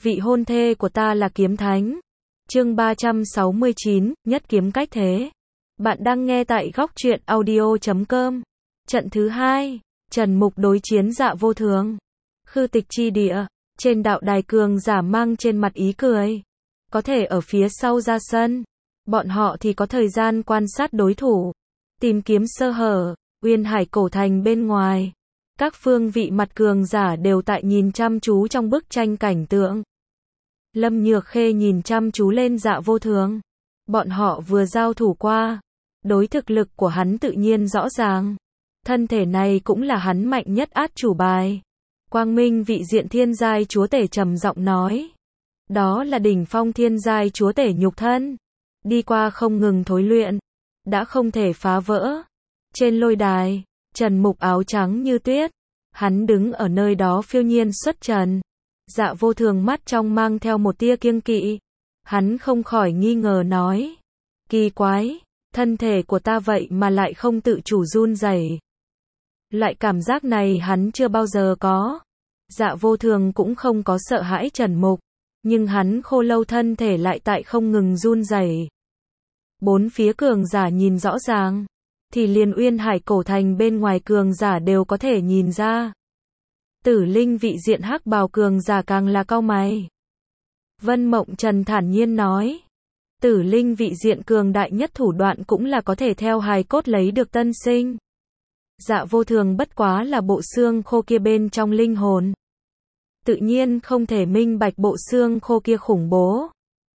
vị hôn thê của ta là kiếm thánh. Chương 369, nhất kiếm cách thế. Bạn đang nghe tại góc truyện audio.com. Trận thứ 2, Trần Mục đối chiến Dạ Vô Thường. Khư Tịch chi địa, trên đạo đài cường giả mang trên mặt ý cười. Có thể ở phía sau ra sân. Bọn họ thì có thời gian quan sát đối thủ, tìm kiếm sơ hở. Uyên Hải cổ thành bên ngoài, các phương vị mặt cường giả đều tại nhìn chăm chú trong bức tranh cảnh tượng. Lâm Nhược Khê nhìn chăm chú lên Dạ Vô Thường. Bọn họ vừa giao thủ qua, đối thực lực của hắn tự nhiên rõ ràng. Thân thể này cũng là hắn mạnh nhất át chủ bài. Quang Minh vị diện thiên giai chúa tể trầm giọng nói. Đó là đỉnh phong thiên giai chúa tể nhục thân. Đi qua không ngừng thối luyện, đã không thể phá vỡ. Trên lôi đài, Trần Mục áo trắng như tuyết. Hắn đứng ở nơi đó phiêu nhiên xuất trần. Dạ Vô Thường mắt trong mang theo một tia kiêng kỵ. Hắn không khỏi nghi ngờ nói. Kỳ quái, thân thể của ta vậy mà lại không tự chủ run rẩy. Loại cảm giác này hắn chưa bao giờ có. Dạ Vô Thường cũng không có sợ hãi Trần Mục, nhưng hắn khô lâu thân thể lại tại không ngừng run rẩy. Bốn phía cường giả nhìn rõ ràng, thì liền Uyên Hải cổ thành bên ngoài cường giả đều có thể nhìn ra. Tử Linh vị diện hắc bào cường giả càng là cau mày. Vân Mộng Trần thản nhiên nói. Tử Linh vị diện cường đại nhất thủ đoạn cũng là có thể theo hài cốt lấy được tân sinh. Dạ Vô Thường bất quá là bộ xương khô kia bên trong linh hồn. Tự nhiên không thể minh bạch bộ xương khô kia khủng bố.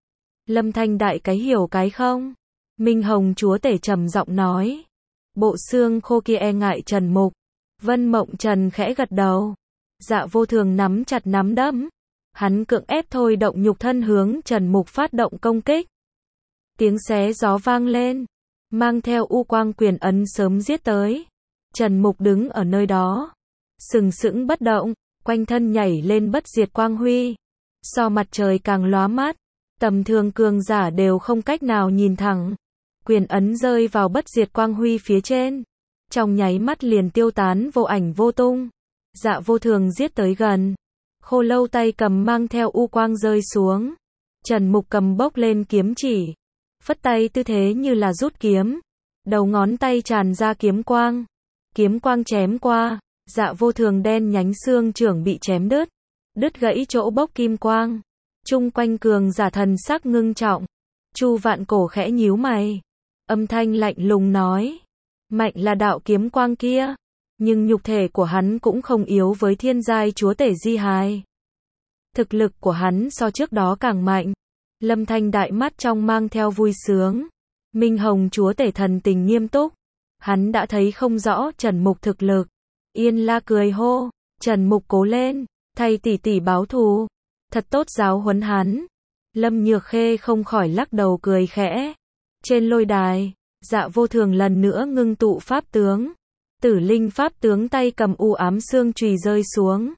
Lâm Thanh đại cái hiểu cái không? Minh Hồng chúa tể trầm giọng nói. Bộ xương khô kia e ngại Trần Mục. Vân Mộng Trần khẽ gật đầu. Dạ Vô Thường nắm chặt nắm đấm. Hắn cưỡng ép thôi động nhục thân hướng Trần Mục phát động công kích. Tiếng xé gió vang lên, mang theo u quang quyền ấn sớm giết tới. Trần Mục đứng ở nơi đó, sừng sững bất động, quanh thân nhảy lên bất diệt quang huy. So mặt trời càng lóa mắt, tầm thường cường giả đều không cách nào nhìn thẳng. Quyền ấn rơi vào bất diệt quang huy phía trên, trong nháy mắt liền tiêu tán vô ảnh vô tung. Dạ Vô Thường giết tới gần, khô lâu tay cầm mang theo u quang rơi xuống. Trần Mục cầm bốc lên kiếm chỉ, phất tay tư thế như là rút kiếm, đầu ngón tay tràn ra kiếm quang. Kiếm quang chém qua, Dạ Vô Thường đen nhánh xương chưởng bị chém đứt gãy chỗ bốc kim quang. Chung quanh cường giả thần sắc ngưng trọng. Chu Vạn Cổ khẽ nhíu mày, âm thanh lạnh lùng nói. Mạnh là đạo kiếm quang kia, nhưng nhục thể của hắn cũng không yếu với thiên giai chúa tể Di Hài. Thực lực của hắn so trước đó càng mạnh. Lâm Thanh đại mắt trong mang theo vui sướng. Minh Hồng chúa tể thần tình nghiêm túc. Hắn đã thấy không rõ Trần Mục thực lực. Yên La cười hô. Trần Mục cố lên, thay tỷ tỷ báo thù. Thật tốt giáo huấn hắn. Lâm Nhược Khê không khỏi lắc đầu cười khẽ. Trên lôi đài, Dạ Vô Thường lần nữa ngưng tụ pháp tướng. Tử Linh pháp tướng tay cầm u ám xương chùy rơi xuống.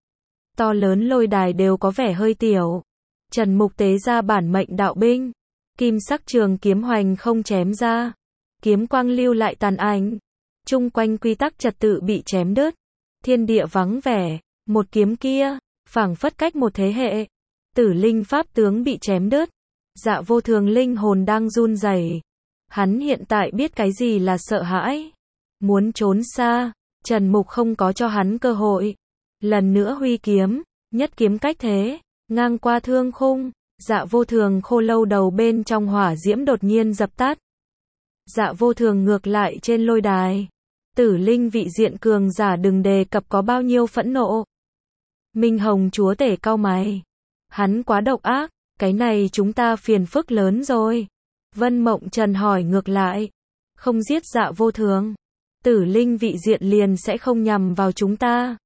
To lớn lôi đài đều có vẻ hơi tiểu. Trần Mục tế ra bản mệnh đạo binh. Kim sắc trường kiếm hoành không chém ra. Kiếm quang lưu lại tàn ảnh. Chung quanh quy tắc trật tự bị chém đứt. Thiên địa vắng vẻ. Một kiếm kia, phảng phất cách một thế hệ. Tử Linh pháp tướng bị chém đứt. Dạ Vô Thường linh hồn đang run rẩy. Hắn hiện tại biết cái gì là sợ hãi. Muốn trốn xa, Trần Mục không có cho hắn cơ hội. Lần nữa huy kiếm, nhất kiếm cách thế, ngang qua thương khung. Dạ Vô Thường khô lâu đầu bên trong hỏa diễm đột nhiên dập tắt. Dạ Vô Thường ngược lại trên lôi đài. Tử Linh vị diện cường giả đừng đề cập có bao nhiêu phẫn nộ. Minh Hồng chúa tể cau mày. Hắn quá độc ác, cái này chúng ta phiền phức lớn rồi. Vân Mộng Trần hỏi ngược lại. Không giết Dạ Vô Thường, Tử Linh vị diện liền sẽ không nhằm vào chúng ta.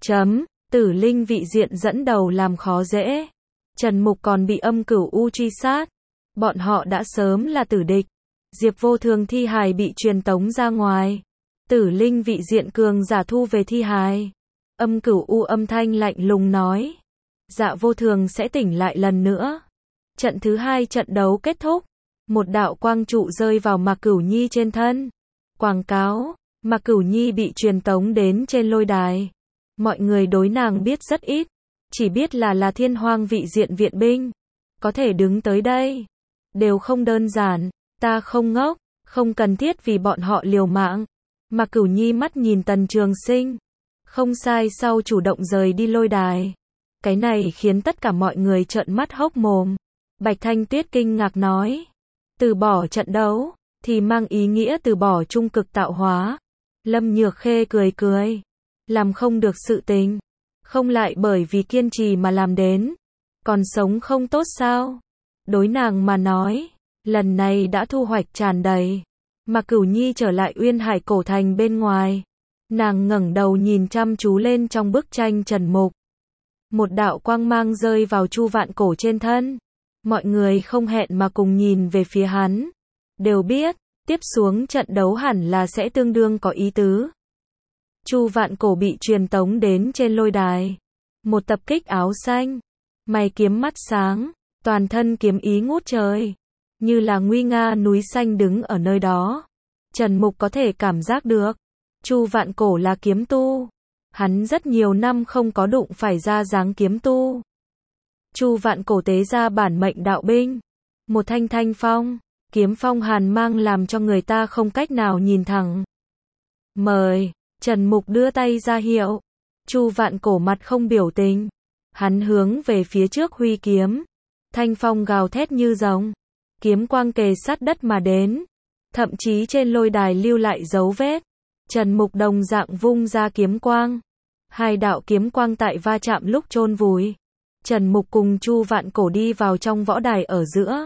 Tử Linh vị diện dẫn đầu làm khó dễ. Trần Mục còn bị âm cửu u truy sát. Bọn họ đã sớm là tử địch. Diệp Vô Thường thi hài bị truyền tống ra ngoài. Tử Linh vị diện cường giả thu về thi hài. Âm cửu u âm thanh lạnh lùng nói. Dạ Vô Thường sẽ tỉnh lại lần nữa. Trận thứ 2 trận đấu kết thúc. Một đạo quang trụ rơi vào Mạc Cửu Nhi trên thân. Quảng cáo, Mạc Cửu Nhi bị truyền tống đến trên lôi đài. Mọi người đối nàng biết rất ít. chỉ biết là Thiên Hoang vị diện viện binh, có thể đứng tới đây, đều không đơn giản, ta không ngốc, không cần thiết vì bọn họ liều mạng. Mạc Cửu Nhi mắt nhìn Tần Trường Sinh, không sai, sau chủ động rời đi lôi đài. Cái này khiến tất cả mọi người trợn mắt hốc mồm. Bạch Thanh Tuyết kinh ngạc nói, từ bỏ trận đấu, thì mang ý nghĩa từ bỏ trung cực tạo hóa. Lâm Nhược Khê cười cười, làm không được sự tình, không lại bởi vì kiên trì mà làm đến, còn sống không tốt sao? Đối nàng mà nói, lần này đã thu hoạch tràn đầy. Mạc Cửu Nhi trở lại Uyên Hải cổ thành bên ngoài, nàng ngẩng đầu nhìn chăm chú lên trong bức tranh Trần Mục. Một đạo quang mang rơi vào Chu Vạn Cổ trên thân. Mọi người không hẹn mà cùng nhìn về phía hắn, đều biết, tiếp xuống trận đấu hẳn là sẽ tương đương có ý tứ. Chu Vạn Cổ bị truyền tống đến trên lôi đài. Một tập kích áo xanh, mày kiếm mắt sáng, toàn thân kiếm ý ngút trời, như là nguy nga núi xanh đứng ở nơi đó. Trần Mục có thể cảm giác được, Chu Vạn Cổ là kiếm tu. Hắn rất nhiều năm không có đụng phải ra dáng kiếm tu. Chu Vạn Cổ tế ra bản mệnh đạo binh, một thanh thanh phong, kiếm phong hàn mang làm cho người ta không cách nào nhìn thẳng. Mời, Trần Mục đưa tay ra hiệu. Chu Vạn Cổ mặt không biểu tình, hắn hướng về phía trước huy kiếm, thanh phong gào thét như rồng, kiếm quang kề sát đất mà đến, thậm chí trên lôi đài lưu lại dấu vết. Trần Mục đồng dạng vung ra kiếm quang, hai đạo kiếm quang tại va chạm lúc chôn vùi. Trần Mục cùng Chu Vạn Cổ đi vào trong võ đài ở giữa.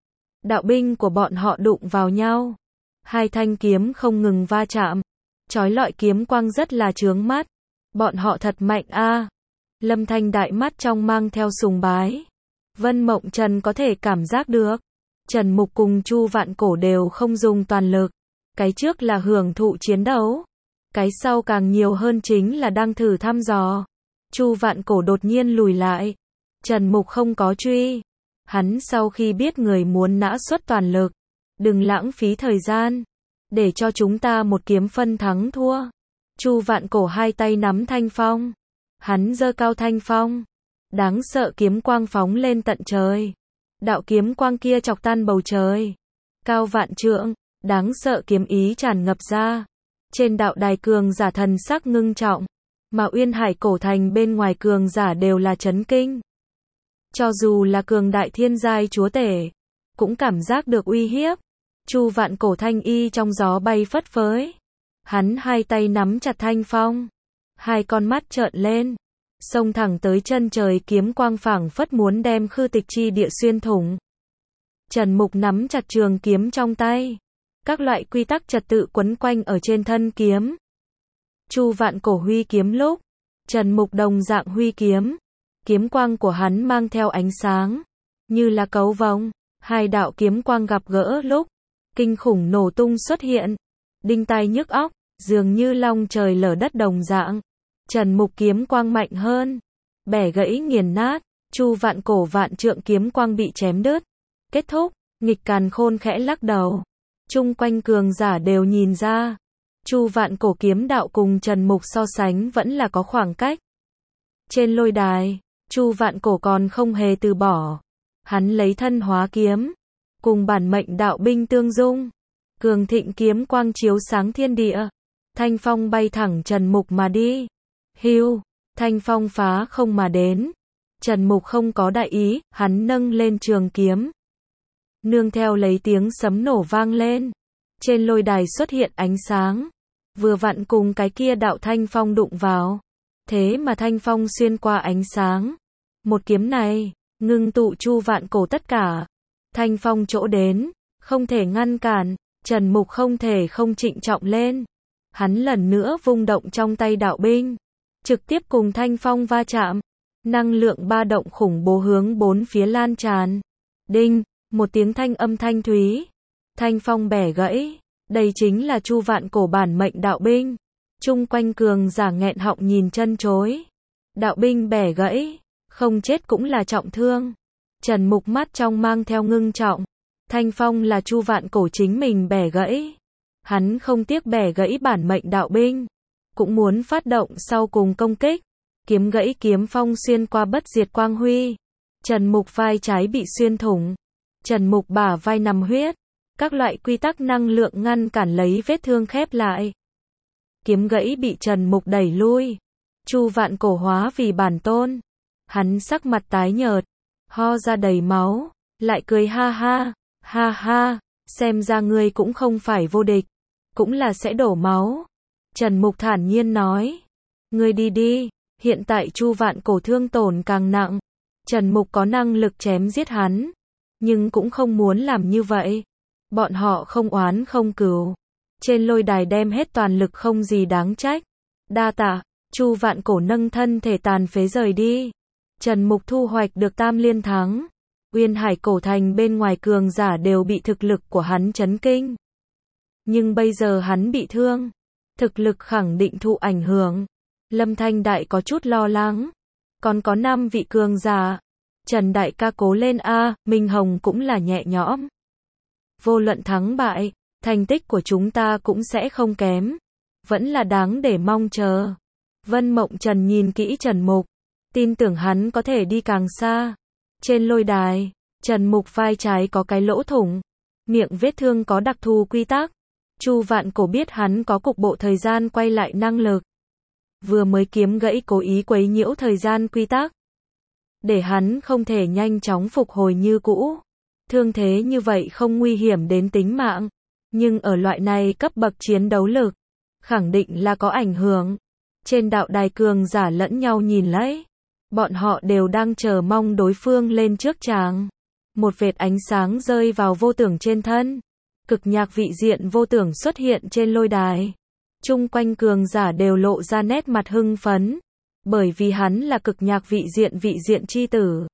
Đạo binh của bọn họ đụng vào nhau, hai thanh kiếm không ngừng va chạm, chói lọi kiếm quang rất là chướng mắt. Bọn họ thật mạnh a. Lâm Thanh đại mắt trong mang theo sùng bái. Vân Mộng Trần có thể cảm giác được, Trần Mục cùng Chu Vạn Cổ đều không dùng toàn lực. Cái trước là hưởng thụ chiến đấu, cái sau càng nhiều hơn chính là đang thử thăm dò. Chu Vạn Cổ đột nhiên lùi lại, Trần Mục không có truy. Hắn sau khi biết người muốn nã xuất toàn lực, đừng lãng phí thời gian, để cho chúng ta một kiếm phân thắng thua. Chu Vạn Cổ hai tay nắm thanh phong, hắn giơ cao thanh phong, đáng sợ kiếm quang phóng lên tận trời. Đạo kiếm quang kia chọc tan bầu trời, cao vạn trượng, đáng sợ kiếm ý tràn ngập ra. Trên đạo đài cường giả thần sắc ngưng trọng, mà Uyên Hải cổ thành bên ngoài cường giả đều là chấn kinh. Cho dù là cường đại thiên giai chúa tể, cũng cảm giác được uy hiếp. Chu Vạn Cổ thanh y trong gió bay phất phới, hắn hai tay nắm chặt thanh phong, hai con mắt trợn lên, xông thẳng tới chân trời, kiếm quang phảng phất muốn đem Khư Tịch chi địa xuyên thủng. Trần Mục nắm chặt trường kiếm trong tay, các loại quy tắc trật tự quấn quanh ở trên thân kiếm. Chu Vạn Cổ huy kiếm lúc, Trần Mục đồng dạng huy kiếm. Kiếm quang của hắn mang theo ánh sáng, như là cấu vòng. Hai đạo kiếm quang gặp gỡ lúc, kinh khủng nổ tung xuất hiện, đinh tai nhức óc, dường như long trời lở đất đồng dạng. Trần Mục kiếm quang mạnh hơn, bẻ gãy nghiền nát. Chu Vạn Cổ vạn trượng kiếm quang bị chém đứt. Kết thúc, nghịch càn khôn khẽ lắc đầu. Chung quanh cường giả đều nhìn ra, Chu Vạn Cổ kiếm đạo cùng Trần Mục so sánh vẫn là có khoảng cách. Trên lôi đài, Chu Vạn Cổ còn không hề từ bỏ. Hắn lấy thân hóa kiếm, cùng bản mệnh đạo binh tương dung. Cường thịnh kiếm quang chiếu sáng thiên địa. Thanh phong bay thẳng Trần Mục mà đi. Hưu, thanh phong phá không mà đến. Trần Mục không có đại ý, hắn nâng lên trường kiếm. Nương theo lấy tiếng sấm nổ vang lên. Trên lôi đài xuất hiện ánh sáng. Vừa vặn cùng cái kia đạo thanh phong đụng vào. Thế mà thanh phong xuyên qua ánh sáng. Một kiếm này, ngưng tụ Chu Vạn Cổ tất cả. Thanh phong chỗ đến, không thể ngăn cản. Trần Mục không thể không trịnh trọng lên. Hắn lần nữa vung động trong tay đạo binh, trực tiếp cùng thanh phong va chạm. Năng lượng ba động khủng bố hướng bốn phía lan tràn. Đinh, một tiếng thanh âm thanh thúy. Thanh phong bẻ gãy. Đây chính là Chu Vạn Cổ bản mệnh đạo binh. Chung quanh cường giả nghẹn họng nhìn chân chối. Đạo binh bẻ gãy, không chết cũng là trọng thương. Trần Mục mắt trong mang theo ngưng trọng. Thanh phong là Chu Vạn Cổ chính mình bẻ gãy. Hắn không tiếc bẻ gãy bản mệnh đạo binh, cũng muốn phát động sau cùng công kích. Kiếm gãy kiếm phong xuyên qua bất diệt quang huy. Trần Mục vai trái bị xuyên thủng. Trần Mục bả vai nằm huyết. Các loại quy tắc năng lượng ngăn cản lấy vết thương khép lại. Kiếm gãy bị Trần Mục đẩy lui. Chu Vạn Cổ hóa vì bản tôn. Hắn sắc mặt tái nhợt, ho ra đầy máu, lại cười ha ha, xem ra ngươi cũng không phải vô địch, cũng là sẽ đổ máu. Trần Mục thản nhiên nói, ngươi đi đi, hiện tại Chu Vạn Cổ thương tổn càng nặng. Trần Mục có năng lực chém giết hắn, nhưng cũng không muốn làm như vậy. Bọn họ không oán không cừu. Trên lôi đài đem hết toàn lực không gì đáng trách. Đa tạ. Chu Vạn Cổ nâng thân thể tàn phế rời đi. Trần Mục thu hoạch được tam liên thắng. Uyên Hải cổ thành bên ngoài cường giả đều bị thực lực của hắn chấn kinh. Nhưng bây giờ hắn bị thương, thực lực khẳng định thụ ảnh hưởng. Lâm Thanh Đại có chút lo lắng. Còn có 5 vị cường giả. Trần Đại ca cố lên a, Minh Hồng cũng là nhẹ nhõm. Vô luận thắng bại, thành tích của chúng ta cũng sẽ không kém. Vẫn là đáng để mong chờ. Vân Mộng Trần nhìn kỹ Trần Mục, tin tưởng hắn có thể đi càng xa. Trên lôi đài, Trần Mục vai trái có cái lỗ thủng, miệng vết thương có đặc thù quy tắc. Chu Vạn Cổ biết hắn có cục bộ thời gian quay lại năng lực. Vừa mới kiếm gãy cố ý quấy nhiễu thời gian quy tắc, để hắn không thể nhanh chóng phục hồi như cũ. Thương thế như vậy không nguy hiểm đến tính mạng, nhưng ở loại này cấp bậc chiến đấu lực, khẳng định là có ảnh hưởng. Trên đạo đài cường giả lẫn nhau nhìn lấy. Bọn họ đều đang chờ mong đối phương lên trước tràng. Một vệt ánh sáng rơi vào Vô Tưởng trên thân. Cực nhạc vị diện Vô Tưởng xuất hiện trên lôi đài. Chung quanh cường giả đều lộ ra nét mặt hưng phấn. Bởi vì hắn là cực nhạc vị diện chi tử.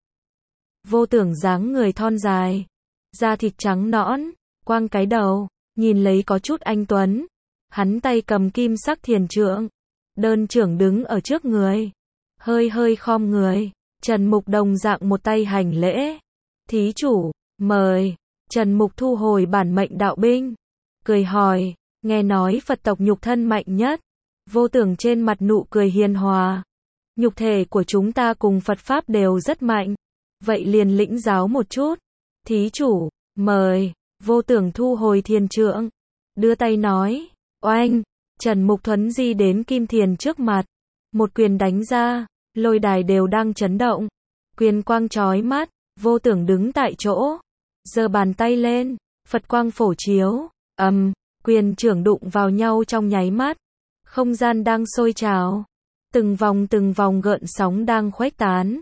Vô Tưởng dáng người thon dài. Da thịt trắng nõn, quang cái đầu, nhìn lấy có chút anh tuấn. Hắn tay cầm kim sắc thiền trượng. Đơn trưởng đứng ở trước người. Hơi khom người. Trần Mục đồng dạng một tay hành lễ. Thí chủ, mời. Trần Mục thu hồi bản mệnh đạo binh. Cười hỏi, nghe nói Phật tộc nhục thân mạnh nhất. Vô Tưởng trên mặt nụ cười hiền hòa. Nhục thể của chúng ta cùng Phật Pháp đều rất mạnh. Vậy liền lĩnh giáo một chút. Thí chủ, mời. Vô Tưởng thu hồi thiền trượng. Đưa tay nói, oanh. Trần Mục thuấn di đến kim thiền trước mặt. Một quyền đánh ra, lôi đài đều đang chấn động. Quyền quang chói mắt, Vô Tưởng đứng tại chỗ. Giơ bàn tay lên, Phật quang phổ chiếu. Quyền trưởng đụng vào nhau trong nháy mắt. Không gian đang sôi trào. Từng vòng gợn sóng đang khuếch tán.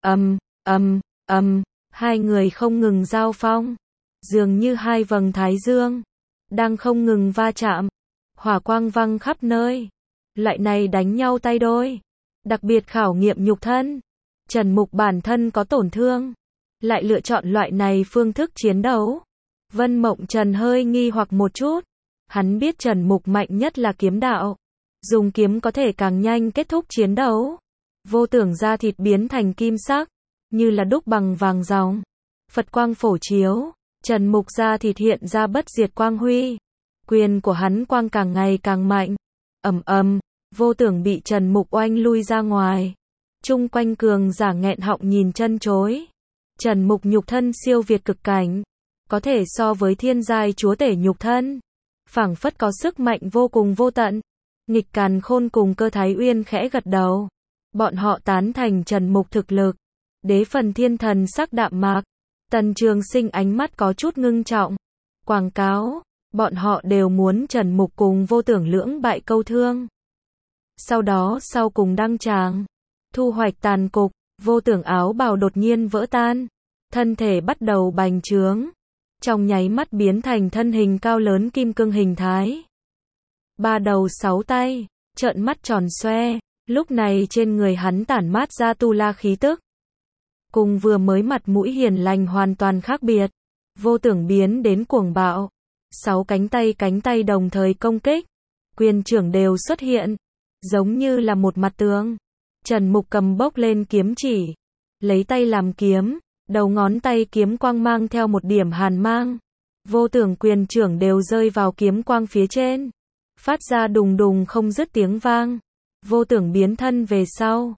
Hai người không ngừng giao phong. Dường như hai vầng thái dương. Đang không ngừng va chạm. Hỏa quang văng khắp nơi. Loại này đánh nhau tay đôi. Đặc biệt khảo nghiệm nhục thân. Trần Mục bản thân có tổn thương. Lại lựa chọn loại này phương thức chiến đấu. Vân Mộng Trần hơi nghi hoặc một chút. Hắn biết Trần Mục mạnh nhất là kiếm đạo. Dùng kiếm có thể càng nhanh kết thúc chiến đấu. Vô Tưởng da thịt biến thành kim sắc. Như là đúc bằng vàng ròng. Phật quang phổ chiếu. Trần Mục da thịt hiện ra bất diệt quang huy. Quyền của hắn quang càng ngày càng mạnh. Vô Tưởng bị Trần Mục oanh lui ra ngoài. Chung quanh cường giả nghẹn họng nhìn chân chối. Trần Mục nhục thân siêu việt cực cảnh. Có thể so với thiên giai chúa tể nhục thân. Phảng phất có sức mạnh vô cùng vô tận. Nghịch Càn Khôn cùng Cơ Thái Uyên khẽ gật đầu. Bọn họ tán thành Trần Mục thực lực. Đế Phần Thiên thần sắc đạm mạc. Tần Trường Sinh ánh mắt có chút ngưng trọng. Quảng cáo. Bọn họ đều muốn Trần Mục cùng Vô Tưởng lưỡng bại câu thương. Sau đó sau cùng đăng tràng. Thu hoạch tàn cục. Vô Tưởng áo bào đột nhiên vỡ tan. Thân thể bắt đầu bành trướng. Trong nháy mắt biến thành thân hình cao lớn kim cương hình thái. 3 đầu 6 tay. Trợn mắt tròn xoe. Lúc này trên người hắn tản mát ra tu la khí tức. Cùng vừa mới mặt mũi hiền lành hoàn toàn khác biệt. Vô Tưởng biến đến cuồng bạo. 6 cánh tay đồng thời công kích. Quyền trưởng đều xuất hiện. Giống như là một mặt tường. Trần Mục cầm bốc lên kiếm chỉ. Lấy tay làm kiếm. Đầu ngón tay kiếm quang mang theo một điểm hàn mang. Vô Tưởng quyền trưởng đều rơi vào kiếm quang phía trên. Phát ra đùng đùng không dứt tiếng vang. Vô Tưởng biến thân về sau.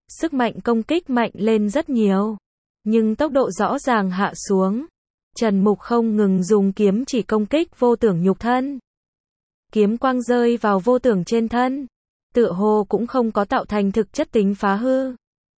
Sức mạnh công kích mạnh lên rất nhiều, nhưng tốc độ rõ ràng hạ xuống. Trần Mục không ngừng dùng kiếm chỉ công kích Vô Tưởng nhục thân. Kiếm quang rơi vào Vô Tưởng trên thân, tựa hồ cũng không có tạo thành thực chất tính phá hư.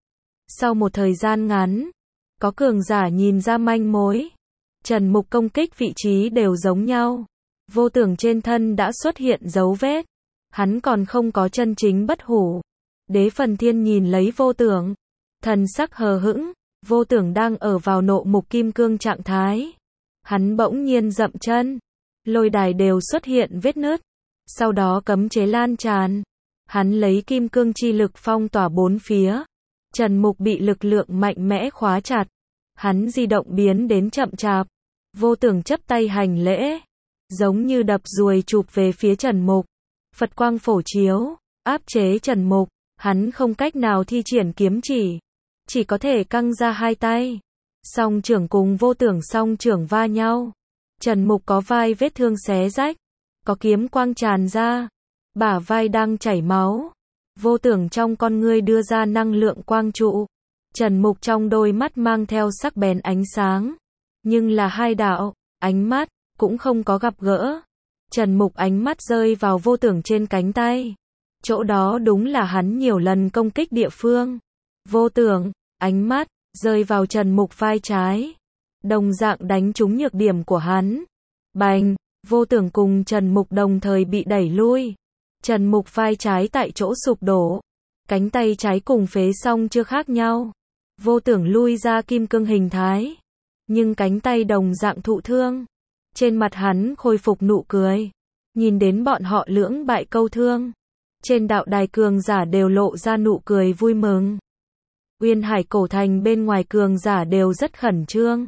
Sau một thời gian ngắn, có cường giả nhìn ra manh mối. Trần Mục công kích vị trí đều giống nhau. Vô Tưởng trên thân đã xuất hiện dấu vết. Hắn còn không có chân chính bất hủ. Đế Phần Thiên nhìn lấy Vô Tưởng, thần sắc hờ hững. Vô Tưởng đang ở vào nộ mục kim cương trạng thái. Hắn bỗng nhiên dậm chân, lôi đài đều xuất hiện vết nứt. Sau đó cấm chế lan tràn. Hắn lấy kim cương chi lực phong tỏa bốn phía. Trần Mục bị lực lượng mạnh mẽ khóa chặt. Hắn di động biến đến chậm chạp. Vô Tưởng chắp tay hành lễ, giống như đập ruồi chụp về phía Trần Mục. Phật quang phổ chiếu, áp chế Trần Mục. Hắn không cách nào thi triển kiếm chỉ có thể căng ra hai tay. Song trưởng cùng Vô Tưởng song trưởng va nhau. Trần Mục có vai vết thương xé rách, có kiếm quang tràn ra, bả vai đang chảy máu. Vô Tưởng trong con ngươi đưa ra năng lượng quang trụ. Trần Mục trong đôi mắt mang theo sắc bén ánh sáng, nhưng là hai đạo, ánh mắt cũng không có gặp gỡ. Trần Mục ánh mắt rơi vào Vô Tưởng trên cánh tay. Chỗ đó đúng là hắn nhiều lần công kích địa phương. Vô Tưởng, ánh mắt rơi vào Trần Mục vai trái, đồng dạng đánh trúng nhược điểm của hắn. Bành, Vô Tưởng cùng Trần Mục đồng thời bị đẩy lui. Trần Mục vai trái tại chỗ sụp đổ, cánh tay trái cùng phế song chưa khác nhau. Vô Tưởng lui ra kim cương hình thái, nhưng cánh tay đồng dạng thụ thương. Trên mặt hắn khôi phục nụ cười, nhìn đến bọn họ lưỡng bại câu thương. Trên đạo đài cường giả đều lộ ra nụ cười vui mừng. Uyên Hải cổ thành bên ngoài cường giả đều rất khẩn trương.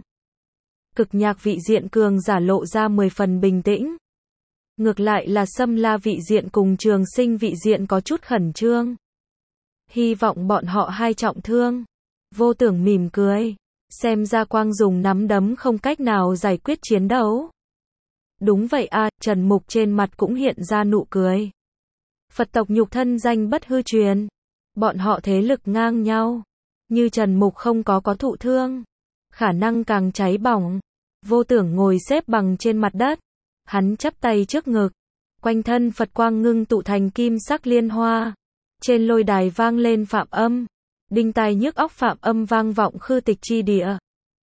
Cực Nhạc vị diện cường giả lộ ra 10 phần bình tĩnh. Ngược lại là Sâm La vị diện cùng Trường Sinh vị diện có chút khẩn trương. Hy vọng bọn họ hai trọng thương. Vô Tưởng mỉm cười, xem ra quang dùng nắm đấm không cách nào giải quyết chiến đấu. Đúng vậy a, Trần Mục trên mặt cũng hiện ra nụ cười. Phật tộc nhục thân danh bất hư truyền. Bọn họ thế lực ngang nhau. Như Trần Mục không có thụ thương, khả năng càng cháy bỏng. Vô Tưởng ngồi xếp bằng trên mặt đất. Hắn chắp tay trước ngực. Quanh thân Phật quang ngưng tụ thành kim sắc liên hoa. Trên lôi đài vang lên phạm âm. Đinh tai nhức óc phạm âm vang vọng khư tịch chi địa.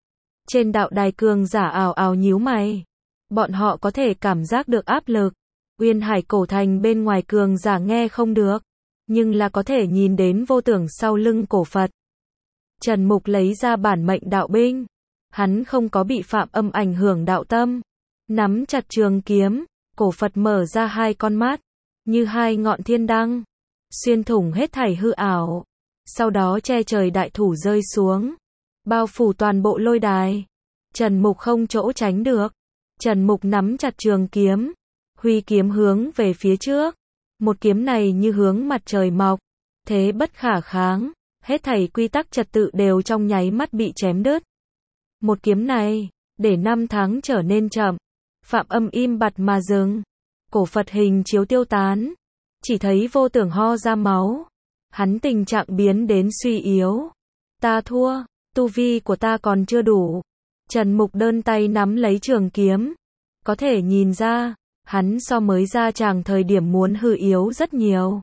Trên đạo đài cường giả ào ào nhíu mày. Bọn họ có thể cảm giác được áp lực. Uyên Hải cổ thành bên ngoài cường giả nghe không được, nhưng là có thể nhìn đến Vô Tưởng sau lưng cổ Phật. Trần Mục lấy ra bản mệnh đạo binh. Hắn không có bị phạm âm ảnh hưởng đạo tâm. Nắm chặt trường kiếm, cổ Phật mở ra hai con mắt, như hai ngọn thiên đăng, xuyên thủng hết thảy hư ảo. Sau đó che trời đại thủ rơi xuống, bao phủ toàn bộ lôi đài. Trần Mục không chỗ tránh được. Trần Mục nắm chặt trường kiếm, huy kiếm hướng về phía trước. Một kiếm này như hướng mặt trời mọc, thế bất khả kháng. Hết thảy quy tắc trật tự đều trong nháy mắt bị chém đứt. Một kiếm này, để năm tháng trở nên chậm. Phạm âm im bặt mà dừng. Cổ Phật hình chiếu tiêu tán. Chỉ thấy Vô Tưởng ho ra máu. Hắn tình trạng biến đến suy yếu. Ta thua, tu vi của ta còn chưa đủ. Trần Mục đơn tay nắm lấy trường kiếm. Có thể nhìn ra, hắn so mới ra tràng thời điểm muốn hư yếu rất nhiều.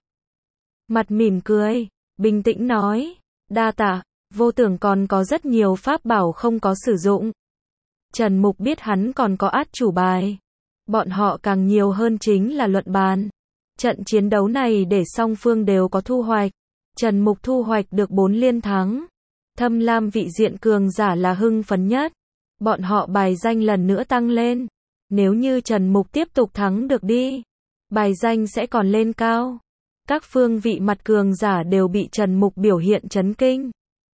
Mặt mỉm cười, bình tĩnh nói, đa tạ. Vô Tưởng còn có rất nhiều pháp bảo không có sử dụng. Trần Mục biết hắn còn có át chủ bài. Bọn họ càng nhiều hơn chính là luận bàn. Trận chiến đấu này để song phương đều có thu hoạch. Trần Mục thu hoạch được 4 liên thắng. Thâm Lam vị diện cường giả là hưng phấn nhất. Bọn họ bài danh lần nữa tăng lên. Nếu như Trần Mục tiếp tục thắng được đi, bài danh sẽ còn lên cao. Các phương vị mặt cường giả đều bị Trần Mục biểu hiện chấn kinh.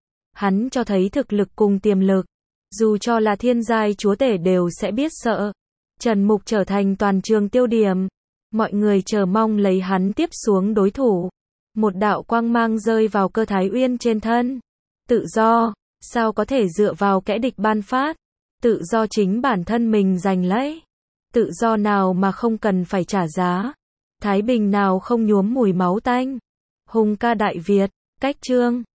Hắn cho thấy thực lực cùng tiềm lực. Dù cho là thiên giai chúa tể đều sẽ biết sợ. Trần Mục trở thành toàn trường tiêu điểm. Mọi người chờ mong lấy hắn tiếp xuống đối thủ. Một đạo quang mang rơi vào Cơ Thái Uyên trên thân. Tự do, sao có thể dựa vào kẻ địch ban phát. Tự do chính bản thân mình giành lấy. Tự do nào mà không cần phải trả giá. Thái bình nào không nhuốm mùi máu tanh. Hùng ca Đại Việt, cách chương